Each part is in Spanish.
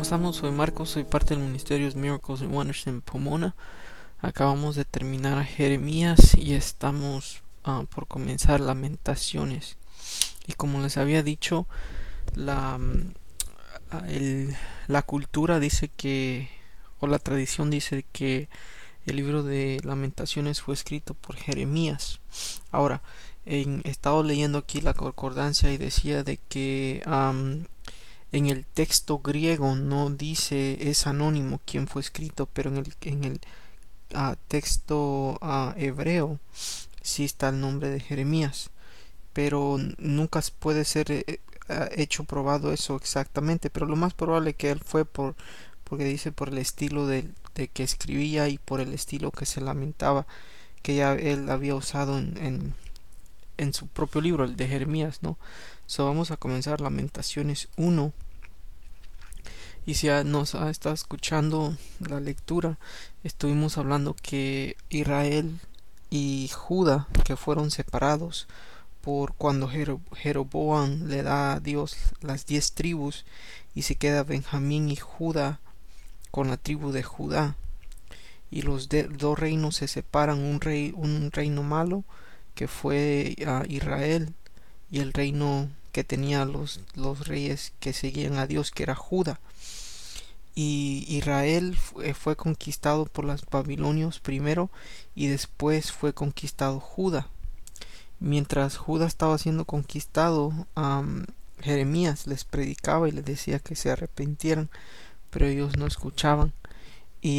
estamos? Soy Marcos, soy parte del Ministerio Miracles and Wonders en Pomona. Acabamos de terminar a Jeremías y estamos por comenzar Lamentaciones. Y como les había dicho, la, la cultura dice que, o la tradición dice que el libro de Lamentaciones fue escrito por Jeremías. Ahora, he estado leyendo aquí la concordancia y decía de que en el texto griego no dice, es anónimo quién fue escrito, pero en el texto hebreo sí está el nombre de Jeremías, pero nunca puede ser hecho probado eso exactamente, pero lo más probable que él fue porque dice por el estilo de que escribía y por el estilo que se lamentaba, que ya él había usado en su propio libro, el de Jeremías, ¿no? Vamos a comenzar Lamentaciones 1. Y si nos ha estado escuchando la lectura, estuvimos hablando que Israel y Judá, que fueron separados por cuando Jeroboam le da a Dios las 10 tribus y se queda Benjamín y Judá con la tribu de Judá, y los dos reinos se separan, un reino malo que fue Israel, y el reino que tenía los reyes que seguían a Dios, que era Judá. Y Israel fue conquistado por los babilonios primero y después fue conquistado Judá. Mientras Judá estaba siendo conquistado, Jeremías les predicaba y les decía que se arrepintieran, pero ellos no escuchaban. Y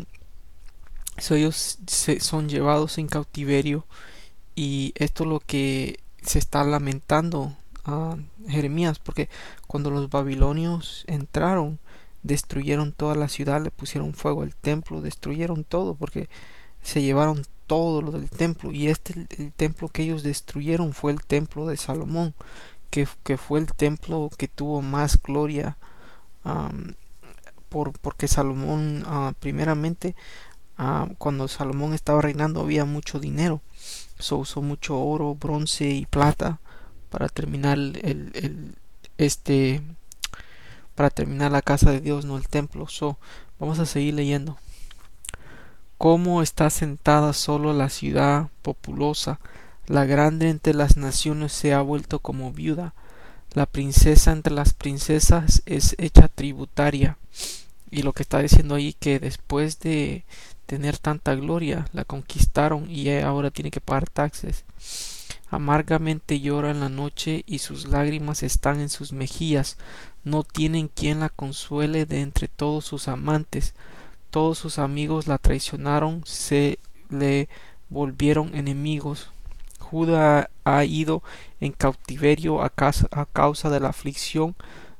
ellos son llevados en cautiverio, y esto es lo que se está lamentando a Jeremías, porque cuando los babilonios entraron, destruyeron toda la ciudad, le pusieron fuego al templo, destruyeron todo, porque se llevaron todo lo del templo. Y el templo que ellos destruyeron fue el templo de Salomón, que fue el templo que tuvo más gloria, porque Salomón, primeramente, cuando Salomón estaba reinando, había mucho dinero. Usó mucho oro, bronce y plata para terminar para terminar la casa de Dios, no el templo. Vamos a seguir leyendo. Cómo está sentada solo la ciudad populosa, la grande entre las naciones se ha vuelto como viuda, la princesa entre las princesas es hecha tributaria. Y lo que está diciendo ahí, que después de tener tanta gloria, la conquistaron y ahora tiene que pagar taxes. Amargamente llora en la noche y sus lágrimas están en sus mejillas. No tienen quien la consuele de entre todos sus amantes. Todos sus amigos la traicionaron, se le volvieron enemigos. Judá ha ido en cautiverio a causa de la aflicción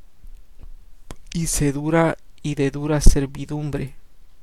y de dura servidumbre.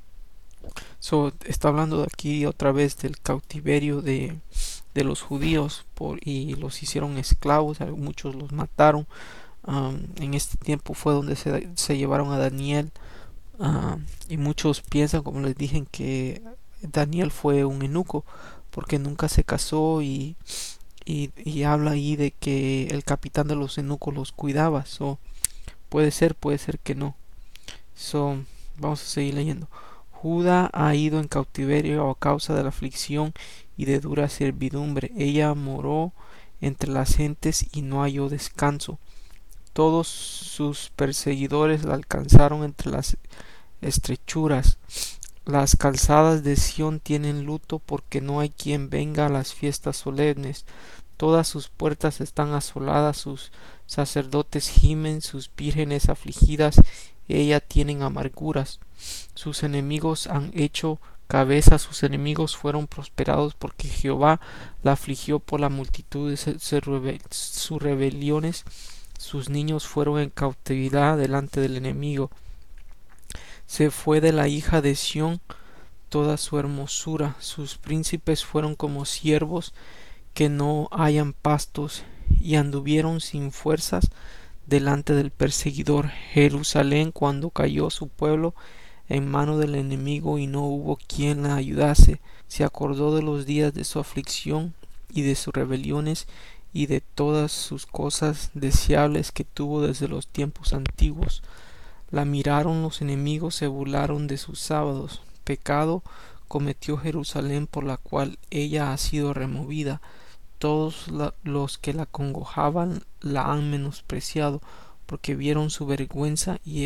Está hablando aquí otra vez del cautiverio de los judíos, y los hicieron esclavos, muchos los mataron. En este tiempo fue donde se llevaron a Daniel, y muchos piensan, como les dije, que Daniel fue un eunuco porque nunca se casó, y habla ahí de que el capitán de los eunucos los cuidaba. Puede ser que no. Vamos a seguir leyendo. Judá ha ido en cautiverio a causa de la aflicción y de dura servidumbre. Ella moró entre las gentes y no halló descanso. Todos sus perseguidores la alcanzaron entre las estrechuras. Las calzadas de Sión tienen luto porque no hay quien venga a las fiestas solemnes. Todas sus puertas están asoladas, sus sacerdotes gimen, sus vírgenes afligidas, ella tienen amarguras. Sus enemigos han hecho cabeza, sus enemigos fueron prosperados, porque Jehová la afligió por la multitud de sus rebeliones. Sus niños fueron en cautividad delante del enemigo. Se fue de la hija de Sión toda su hermosura. Sus príncipes fueron como siervos que no hallan pastos, y anduvieron sin fuerzas delante del perseguidor. Jerusalén, cuando cayó su pueblo en mano del enemigo y no hubo quien la ayudase, se acordó de los días de su aflicción y de sus rebeliones y de todas sus cosas deseables que tuvo desde los tiempos antiguos. La miraron los enemigos, se burlaron de sus sábados. Pecado cometió Jerusalén, por la cual ella ha sido removida. Todos los que la congojaban la han menospreciado, porque vieron su vergüenza, y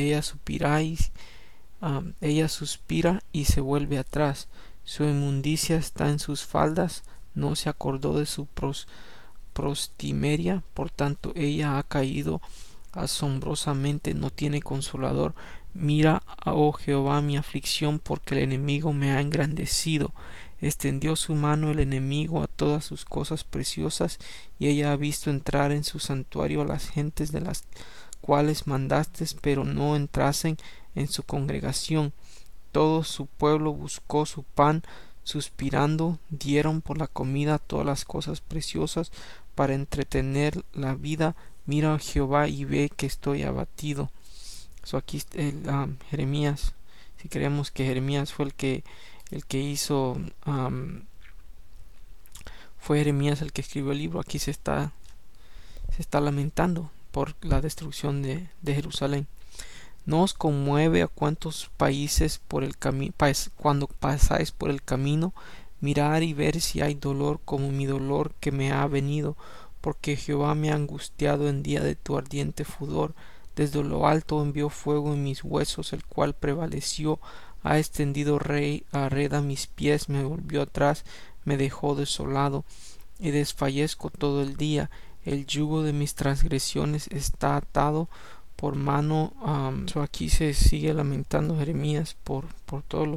ella suspira y se vuelve atrás. Su inmundicia está en sus faldas, no se acordó de su prostimeria, por tanto ella ha caído asombrosamente, no tiene consolador. Mira, oh Jehová, mi aflicción, porque el enemigo me ha engrandecido. Extendió su mano el enemigo a todas sus cosas preciosas, y ella ha visto entrar en su santuario a las gentes de las cuales mandaste, pero no entrasen en su congregación. Todo su pueblo buscó su pan, suspirando dieron por la comida todas las cosas preciosas para entretener la vida. Mira, Jehová, y ve que estoy abatido. Aquí Jeremías, si creemos que Jeremías fue el que hizo, fue Jeremías el que escribió el libro, aquí se está lamentando por la destrucción de Jerusalén. ¿No os conmueve a cuantos países por el cuando pasáis por el camino, mirar y ver si hay dolor como mi dolor que me ha venido? Porque Jehová me ha angustiado en día de tu ardiente furor. Desde lo alto envió fuego en mis huesos, el cual prevaleció. Ha extendido arreda mis pies, me volvió atrás, me dejó desolado, y desfallezco todo el día. El yugo de mis transgresiones está atado por mano. Aquí se sigue lamentando Jeremías por todo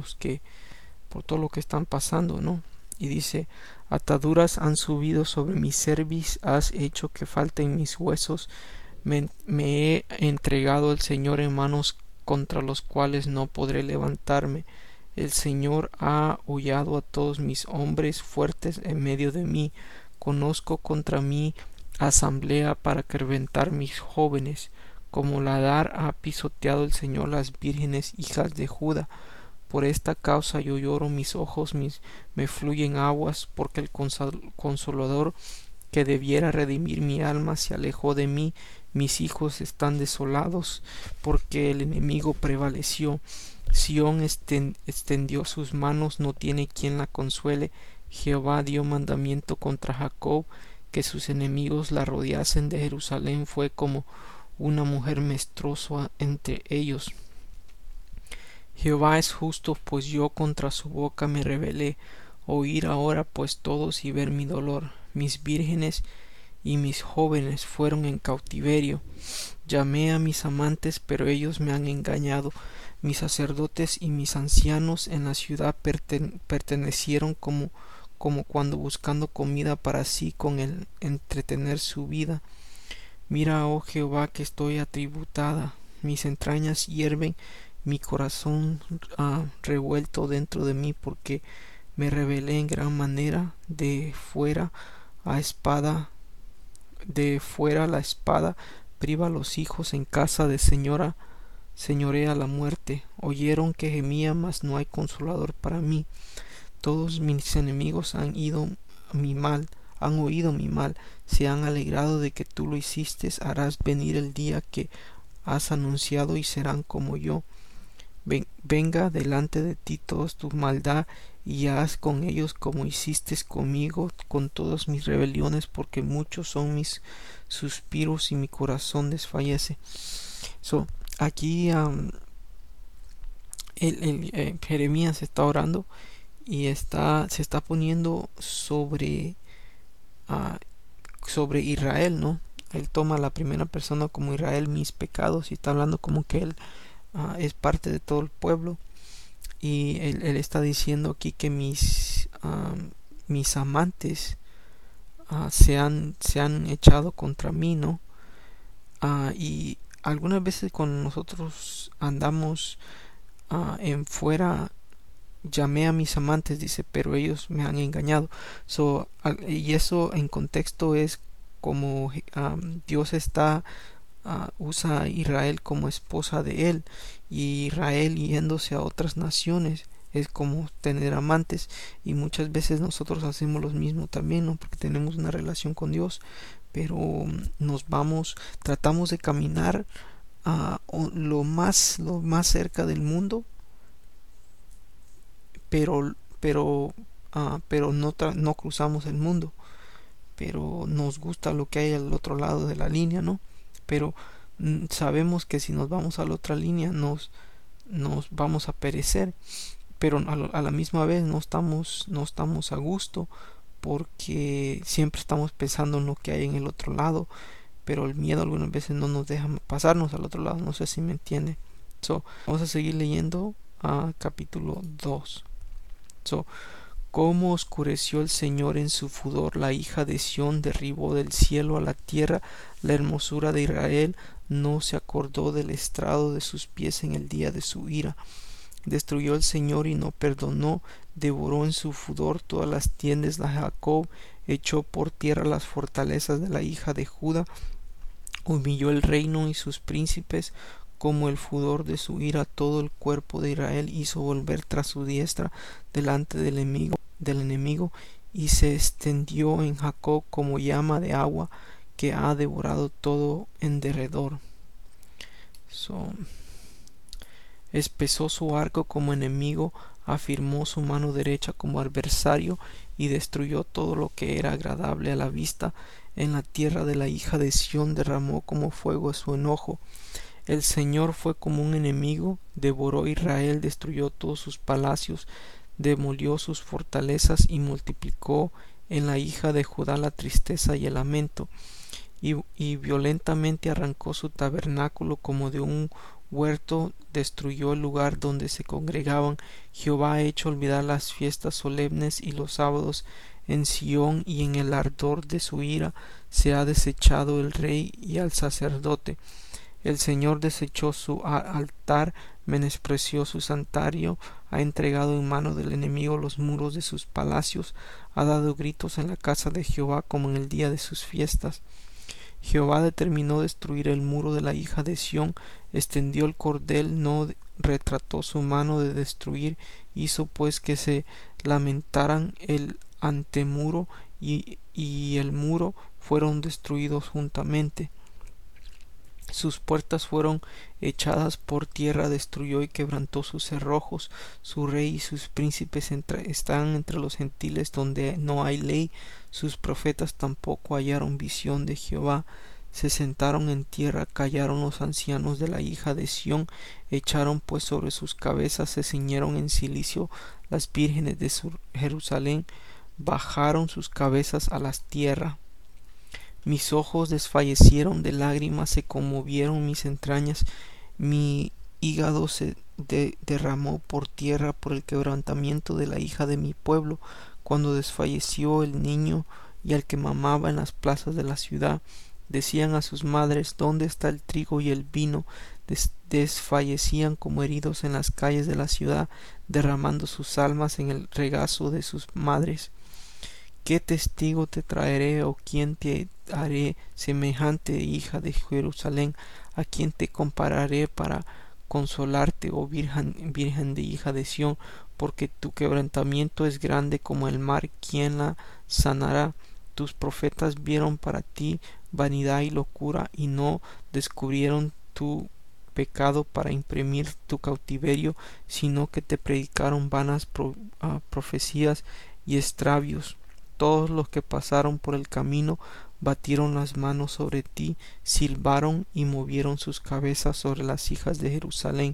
lo que están pasando, ¿no? Y dice: ataduras han subido sobre mi cerviz, has hecho que falten mis huesos. Me he entregado al Señor en manos contra los cuales no podré levantarme. El Señor ha hollado a todos mis hombres fuertes en medio de mí. Conozco contra mí asamblea para reventar mis jóvenes. Como ladar ha pisoteado el Señor las vírgenes hijas de Judá. Por esta causa yo lloro, mis ojos me fluyen aguas, porque el consolador que debiera redimir mi alma se alejó de mí. Mis hijos están desolados, porque el enemigo prevaleció. Sión extendió sus manos, no tiene quien la consuele. Jehová dio mandamiento contra Jacob, que sus enemigos la rodeasen. De Jerusalén fue como una mujer menstruosa entre ellos. Jehová es justo, pues yo contra su boca me rebelé. Oír ahora pues todos y ver mi dolor. Mis vírgenes y mis jóvenes fueron en cautiverio. Llamé a mis amantes, pero ellos me han engañado. Mis sacerdotes y mis ancianos en la ciudad pertenecieron como cuando buscando comida para sí con el entretener su vida. Mira, oh Jehová, que estoy atributada, mis entrañas hierven, mi corazón revuelto dentro de mí, porque me rebelé en gran manera. De fuera la espada priva a los hijos, en casa de señorea la muerte. Oyeron que gemía, mas no hay consolador para mí. Todos mis enemigos han oído mi mal, se han alegrado de que tú lo hiciste. Harás venir el día que has anunciado, y serán como yo. Venga delante de ti toda tu maldad, y haz con ellos como hiciste conmigo, con todas mis rebeliones, porque muchos son mis suspiros y mi corazón desfallece. Aquí Jeremías está orando y se está poniendo sobre Israel, ¿no? Él toma la primera persona como Israel, mis pecados, y está hablando como que él es parte de todo el pueblo. Y él está diciendo aquí que mis amantes se han echado contra mí, ¿no? Y algunas veces cuando nosotros andamos en fuera, llamé a mis amantes, dice, pero ellos me han engañado. Y eso en contexto es como Dios usa a Israel como esposa de él, y Israel yéndose a otras naciones es como tener amantes. Y muchas veces nosotros hacemos lo mismo también, ¿no? Porque tenemos una relación con Dios, pero tratamos de caminar lo más cerca del mundo, pero no cruzamos el mundo, pero nos gusta lo que hay al otro lado de la línea, ¿no? Pero sabemos que si nos vamos a la otra línea nos vamos a perecer, pero a la misma vez no estamos a gusto, porque siempre estamos pensando en lo que hay en el otro lado, pero el miedo algunas veces no nos deja pasarnos al otro lado. No sé si me entiende. Vamos a seguir leyendo a capítulo 2. Cómo oscureció el Señor en su furor la hija de Sión, derribó del cielo a la tierra la hermosura de Israel, no se acordó del estrado de sus pies en el día de su ira. Destruyó el Señor y no perdonó, devoró en su furor todas las tiendas de Jacob, echó por tierra las fortalezas de la hija de Judá, humilló el reino y sus príncipes, como el furor de su ira todo el cuerpo de Israel hizo volver tras su diestra delante del enemigo, y se extendió en Jacob como llama de agua que ha devorado todo en derredor. Espesó su arco como enemigo, afirmó su mano derecha como adversario, y destruyó todo lo que era agradable a la vista. En la tierra de la hija de Sión derramó como fuego su enojo. El Señor fue como un enemigo, devoró Israel, destruyó todos sus palacios, demolió sus fortalezas y multiplicó en la hija de Judá la tristeza y el lamento, y violentamente arrancó su tabernáculo como de un huerto, destruyó el lugar donde se congregaban. Jehová ha hecho olvidar las fiestas solemnes y los sábados en Sión, y en el ardor de su ira se ha desechado el rey y al sacerdote. El Señor desechó su altar, menospreció su santuario, ha entregado en mano del enemigo los muros de sus palacios, ha dado gritos en la casa de Jehová como en el día de sus fiestas. Jehová determinó destruir el muro de la hija de Sión, extendió el cordel, no retrató su mano de destruir, hizo pues que se lamentaran el antemuro y el muro fueron destruidos juntamente. Sus puertas fueron echadas por tierra, destruyó y quebrantó sus cerrojos. Su rey y sus príncipes están entre los gentiles donde no hay ley. Sus profetas tampoco hallaron visión de Jehová. Se sentaron en tierra, callaron los ancianos de la hija de Sión, echaron pues sobre sus cabezas, se ciñeron en cilicio las vírgenes de Jerusalén, bajaron sus cabezas a las tierras. Mis ojos desfallecieron de lágrimas, se conmovieron mis entrañas, mi hígado se derramó por tierra por el quebrantamiento de la hija de mi pueblo, cuando desfalleció el niño y el que mamaba en las plazas de la ciudad. Decían a sus madres: ¿dónde está el trigo y el vino? Desfallecían como heridos en las calles de la ciudad, derramando sus almas en el regazo de sus madres. ¿Qué testigo te traeré, o quién te haré semejante, hija de Jerusalén? ¿A quién te compararé para consolarte, oh virgen de hija de Sión? Porque tu quebrantamiento es grande como el mar, ¿quién la sanará? Tus profetas vieron para ti vanidad y locura, y no descubrieron tu pecado para imprimir tu cautiverio, sino que te predicaron vanas profecías y extravios. Todos los que pasaron por el camino batieron las manos sobre ti, silbaron y movieron sus cabezas sobre las hijas de Jerusalén.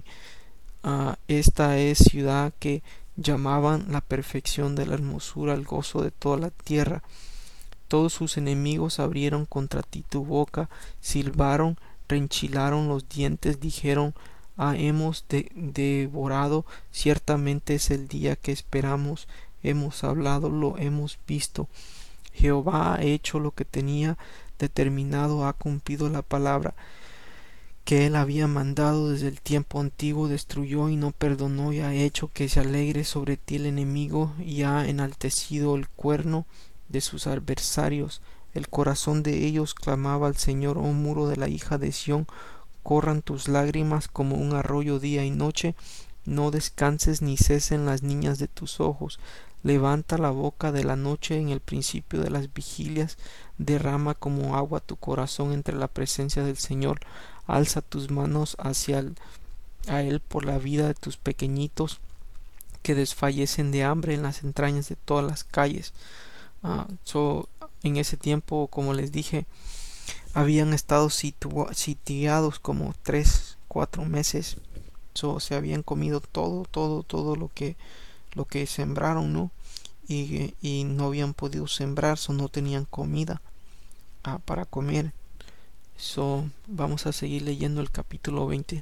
Esta es ciudad que llamaban la perfección de la hermosura, el gozo de toda la tierra. Todos sus enemigos abrieron contra ti tu boca, silbaron, renchilaron los dientes, dijeron: hemos devorado, ciertamente es el día que esperamos, hemos hablado, lo hemos visto. Jehová ha hecho lo que tenía determinado, ha cumplido la palabra que él había mandado desde el tiempo antiguo, destruyó y no perdonó, y ha hecho que se alegre sobre ti el enemigo, y ha enaltecido el cuerno de sus adversarios. El corazón de ellos clamaba al Señor: oh muro de la hija de Sión, corran tus lágrimas como un arroyo día y noche, no descanses ni cesen las niñas de tus ojos. Levanta la boca de la noche en el principio de las vigilias, derrama como agua tu corazón entre la presencia del Señor. Alza tus manos a Él por la vida de tus pequeñitos que desfallecen de hambre en las entrañas de todas las calles. En ese tiempo, como les dije, habían estado sitiados como 3-4 meses. Se habían comido todo lo que sembraron, ¿no? Y no habían podido sembrar, no tenían comida para comer. Vamos a seguir leyendo el capítulo 20.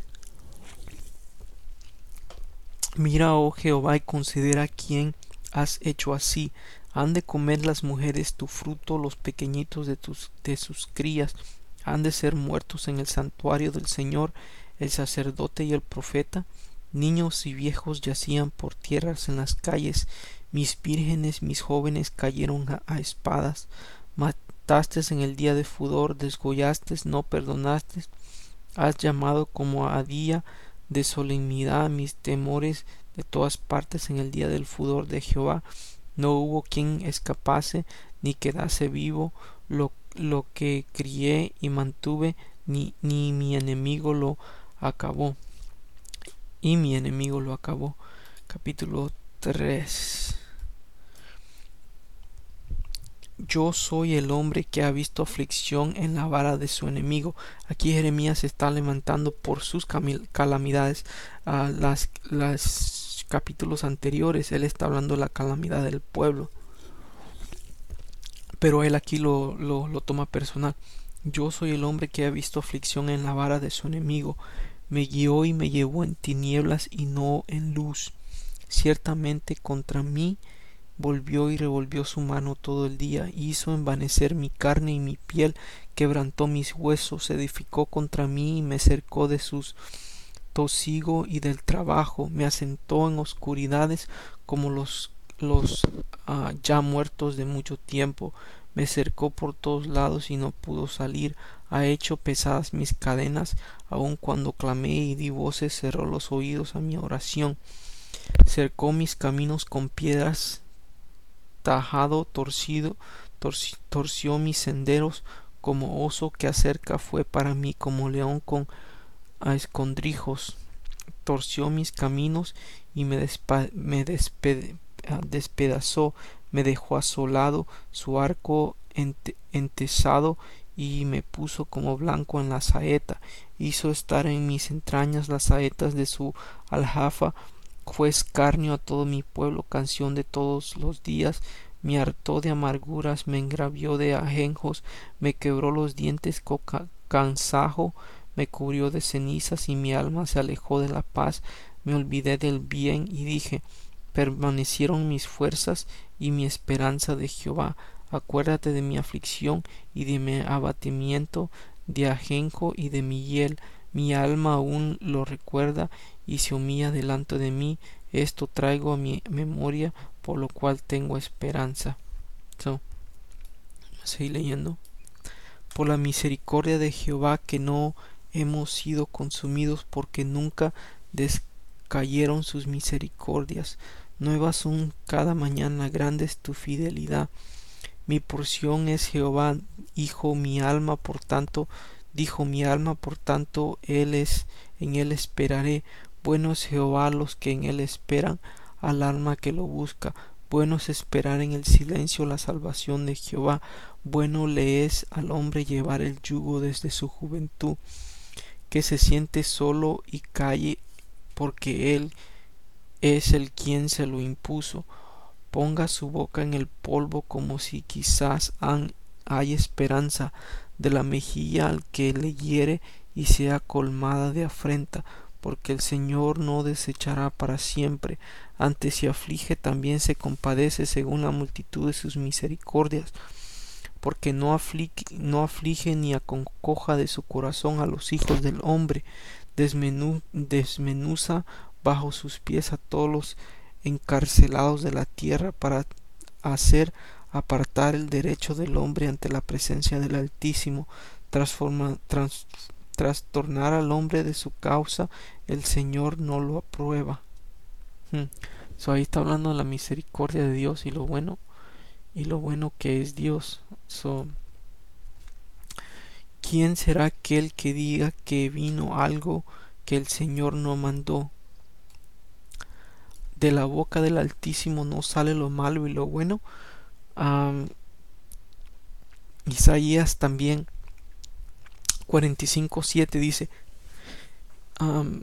Mira, oh Jehová, y considera quién has hecho así. Han de comer las mujeres tu fruto, los pequeñitos de sus crías. Han de ser muertos en el santuario del Señor el sacerdote y el profeta. Niños y viejos yacían por tierras en las calles. Mis vírgenes, mis jóvenes cayeron a espadas. Mataste en el día de furor, desgollaste, no perdonaste. Has llamado como a día de solemnidad mis temores de todas partes en el día del furor de Jehová. No hubo quien escapase ni quedase vivo. Lo que crié y mantuve, ni mi enemigo lo acabó. Y mi enemigo lo acabó. Capítulo 3. Yo soy el hombre que ha visto aflicción en la vara de su enemigo. Aquí Jeremías se está lamentando por sus calamidades. Las capítulos anteriores él está hablando de la calamidad del pueblo, pero él aquí lo toma personal. Yo soy el hombre que ha visto aflicción en la vara de su enemigo. Me guió y me llevó en tinieblas y no en luz. Ciertamente contra mí volvió y revolvió su mano todo el día, hizo envanecer mi carne y mi piel, quebrantó mis huesos, edificó contra mí y me cercó de sus tosigo y del trabajo, me asentó en oscuridades como los ya muertos de mucho tiempo, me cercó por todos lados y no pudo salir, ha hecho pesadas mis cadenas, aun cuando clamé y di voces, cerró los oídos a mi oración, cercó mis caminos con piedras, tajado, torció mis senderos, como oso que acerca fue para mí, como león con escondrijos, torció mis caminos y me despedazó, me dejó asolado, su arco entesado y me puso como blanco en la saeta, hizo estar en mis entrañas las saetas de su aljafa, fue escarnio a todo mi pueblo, canción de todos los días, me hartó de amarguras, me engravió de ajenjos, me quebró los dientes con cansajo, me cubrió de cenizas y mi alma se alejó de la paz, me olvidé del bien y dije, permanecieron mis fuerzas y mi esperanza de Jehová, acuérdate de mi aflicción y de mi abatimiento, de ajenjo y de mi hiel, mi alma aún lo recuerda y se humilla delante de mí, esto traigo a mi memoria, por lo cual tengo esperanza. Seguí leyendo. Por la misericordia de Jehová que no hemos sido consumidos, porque nunca descayeron sus misericordias. Nuevas son cada mañana, grande es tu fidelidad. Mi porción es Jehová, dijo mi alma, por tanto, en él esperaré. Bueno es Jehová a los que en él esperan, al alma que lo busca. Bueno es esperar en el silencio la salvación de Jehová. Bueno le es al hombre llevar el yugo desde su juventud, que se siente solo y calle, porque él es el quien se lo impuso. Ponga su boca en el polvo como si quizás hay esperanza de la mejilla al que le hiere y sea colmada de afrenta, porque el Señor no desechará para siempre, antes si aflige también se compadece según la multitud de sus misericordias, porque no aflige ni aconcoja de su corazón a los hijos del hombre, desmenuza bajo sus pies a todos los encarcelados de la tierra para hacer apartar el derecho del hombre ante la presencia del Altísimo, trastornar al hombre de su causa, el Señor no lo aprueba. So, ahí está hablando de la misericordia de Dios y lo bueno que es Dios. So, ¿quién será aquel que diga que vino algo que el Señor no mandó? De la boca del Altísimo no sale lo malo y lo bueno. Um, Isaías también 45:7 dice, um,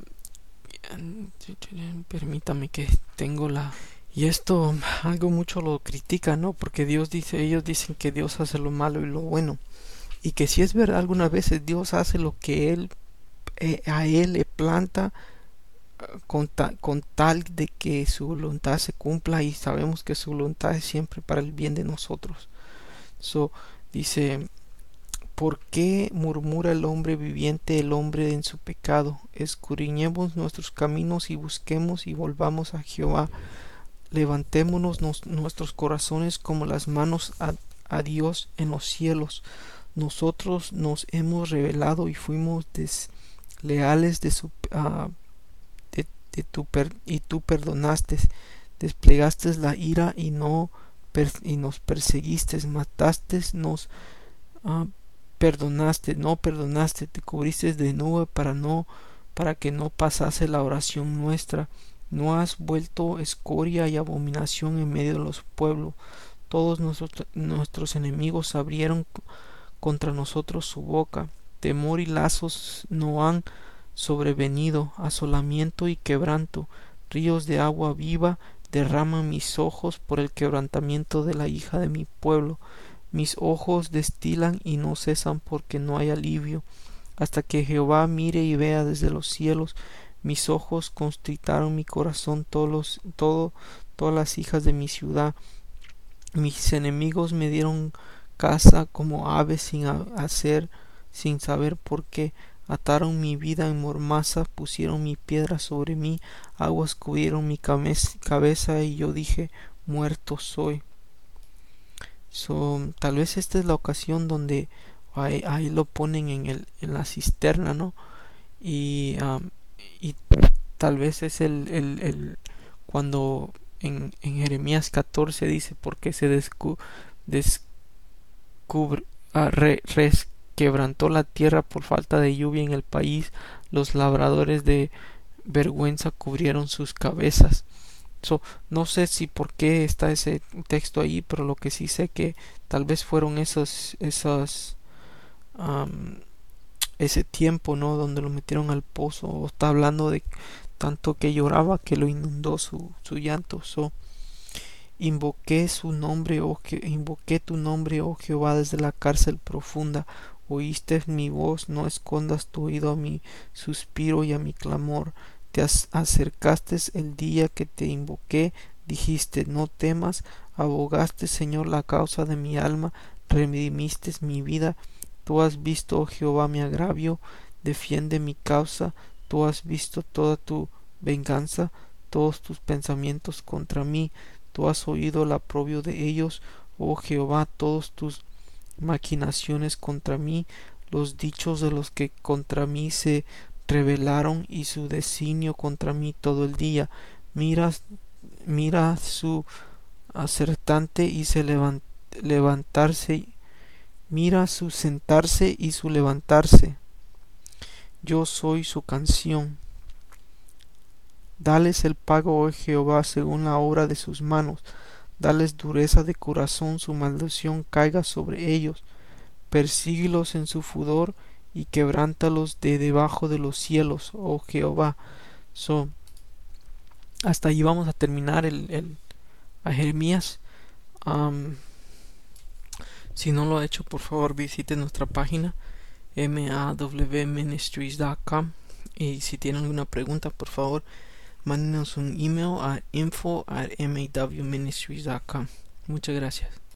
permítame que tengo la... Y esto algo mucho lo critica, ¿no? Porque Dios dice, ellos dicen que Dios hace lo malo y lo bueno. Y que si es verdad, algunas veces Dios hace lo que a Él le planta con tal de que su voluntad se cumpla, y sabemos que su voluntad es siempre para el bien de nosotros. So, dice, ¿por qué murmura el hombre viviente, el hombre en su pecado? Escudriñemos nuestros caminos y busquemos y volvamos a Jehová. Levantémonos nuestros corazones como las manos a Dios en los cielos. Nosotros nos hemos rebelado y fuimos desleales y tú perdonaste, desplegaste la ira y nos perseguiste, mataste, nos uh, perdonaste, te cubriste de nube para que no pasase la oración nuestra. No has vuelto escoria y abominación en medio de los pueblos. Todos nuestros enemigos abrieron contra nosotros su boca. Temor y lazos no han sobrevenido, asolamiento y quebranto. Ríos de agua viva derraman mis ojos por el quebrantamiento de la hija de mi pueblo. Mis ojos destilan y no cesan porque no hay alivio. Hasta que Jehová mire y vea desde los cielos. Mis ojos constritaron mi corazón, todas las hijas de mi ciudad. Mis enemigos me dieron caza como aves sin saber por qué. Ataron mi vida en mormaza, pusieron mi piedra sobre mí, aguas cubrieron mi cabeza y yo dije, muerto soy. Tal vez esta es la ocasión donde ahí lo ponen en la cisterna, ¿no? Y tal vez es cuando en Jeremías 14 dice, porque se quebrantó la tierra por falta de lluvia en el país, los labradores de vergüenza cubrieron sus cabezas. No sé si por qué está ese texto ahí, pero lo que sí sé que tal vez fueron ese tiempo, ¿no? Donde lo metieron al pozo, o está hablando de tanto que lloraba que lo inundó su llanto. Invoqué tu nombre, oh Jehová, desde la cárcel profunda. Oíste mi voz, no escondas tu oído a mi suspiro y a mi clamor. Te acercaste el día que te invoqué, dijiste, no temas, abogaste, Señor, la causa de mi alma, redimiste mi vida. Tú has visto, oh Jehová, mi agravio, defiende mi causa. Tú has visto toda tu venganza, todos tus pensamientos contra mí. Tú has oído el aprobio de ellos, oh Jehová, todas tus maquinaciones contra mí, los dichos de los que contra mí se rebelaron y su designio contra mí todo el día. Mira su acertante y levantarse, mira su sentarse y su levantarse. Yo soy su canción. Dales el pago, oh Jehová, según la obra de sus manos. Dales dureza de corazón, su maldición caiga sobre ellos. Persíguelos en su furor y quebrántalos de debajo de los cielos, oh Jehová. Hasta ahí vamos a terminar a Jeremías. Si no lo ha hecho, por favor visite nuestra página mawministries.com, y si tienen alguna pregunta, por favor mándenos un email a info@mawministries.com. Muchas gracias.